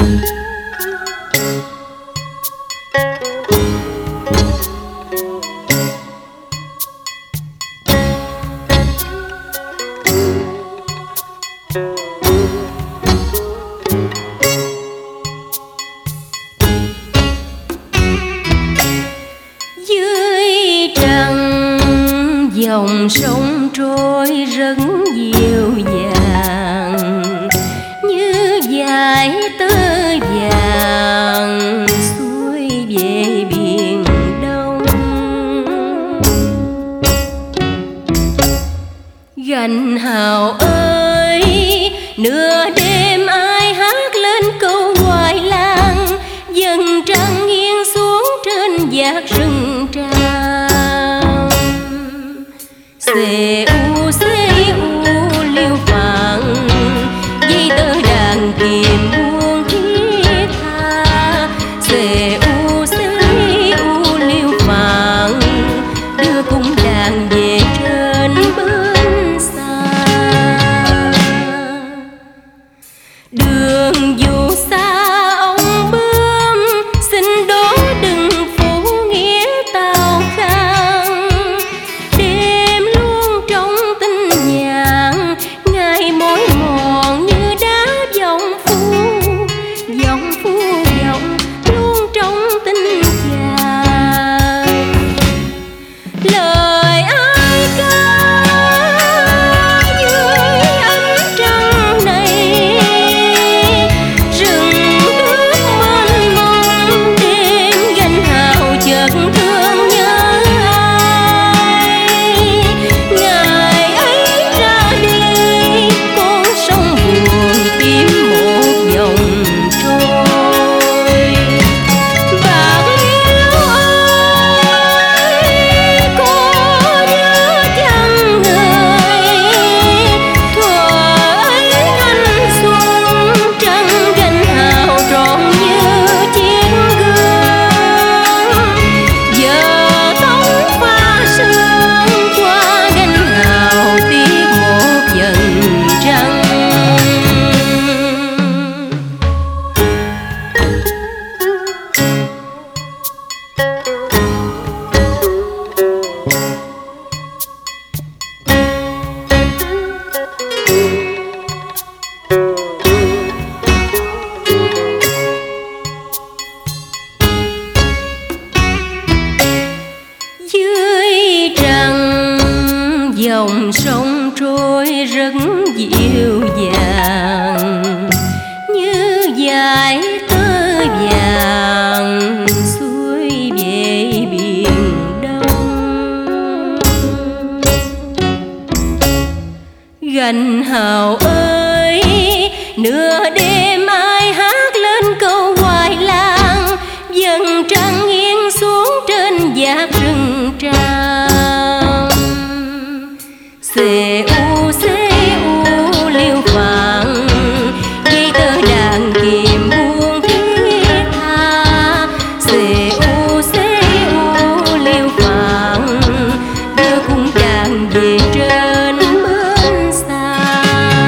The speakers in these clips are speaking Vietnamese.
dòng sông trôi rất dịu dàng, như dải tơ vàng xuôi về biển Đông. Gành Hào ơi, nửa đêm ai hát lên câu hoài lang, dần trăng nghiêng xuống trên vạt rừng tràm. Xê u liêu phạn, dây tơ đàn kìm buông thiết tha. Xê u liêu phạn, đưa cung đàn về trên bến xa. Đường dù xa ông bướm, xin đố đừng phủ nghĩa tao khang. Đêm luôn trong tinh nhàn, ngày mỏi mòn như đá vọng phu vọng luôn trong tinh chàng. Lời ai ca dưới ánh trăng này, rừng nước mênh mông đêm gành hào chợt thương nhớ ai. Ngày ấy ra đi con sông buồn tìm một dòng trôi. Bạc Liêu ơi, có nhớ chăng người, thuở ấy anh xuân trăng gành hào trọn như chiếc gương. Giờ tóc pha sương qua gành hào tiếc một dần trăng. Dưới trăng dòng sông trôi rất dịu dàng, như dải tơ vàng xuôi về biển Đông. Gành Hào ơi, nửa đêm ai hát lên câu hoài lang, dần trăng nghiêng xuống trên vạt rừng tràm. Xê u liêu phạn, dây tơ đàn kìm buông thiết tha. Xê u liêu phạn, đưa cung đàn về trên bến xa.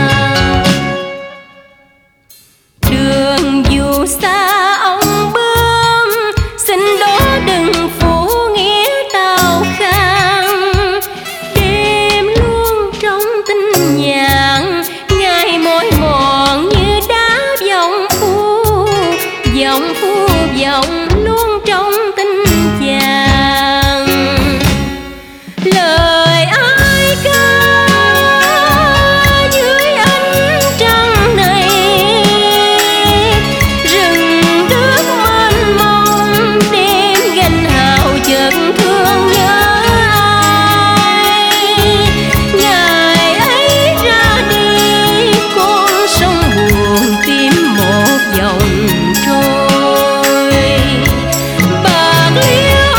Đường dù xa ông bướm, xin đố đừng phủ nghĩa tao khang. Đêm luôn trong tinh nhàn, ngày mỏi mòn như đá vọng phu vọng luôn trong tinh chàng. Lời ai ca dưới ánh trăng này, rừng nước mênh mông đêm gành hào chợt thương nhớ ai. Ngày ấy ra đi con sông buồn tìm một dòng trôi. Bạc Liêu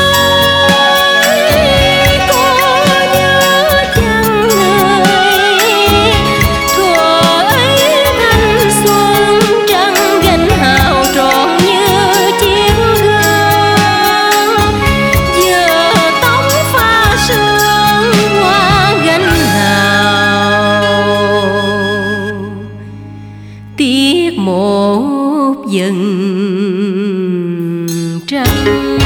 ơi, có nhớ chăng người, thuở ấy thanh xuân trăng gành hào trọn như chiếc gương. Giờ tóc pha sương qua gành hào tiếc một dần trăng.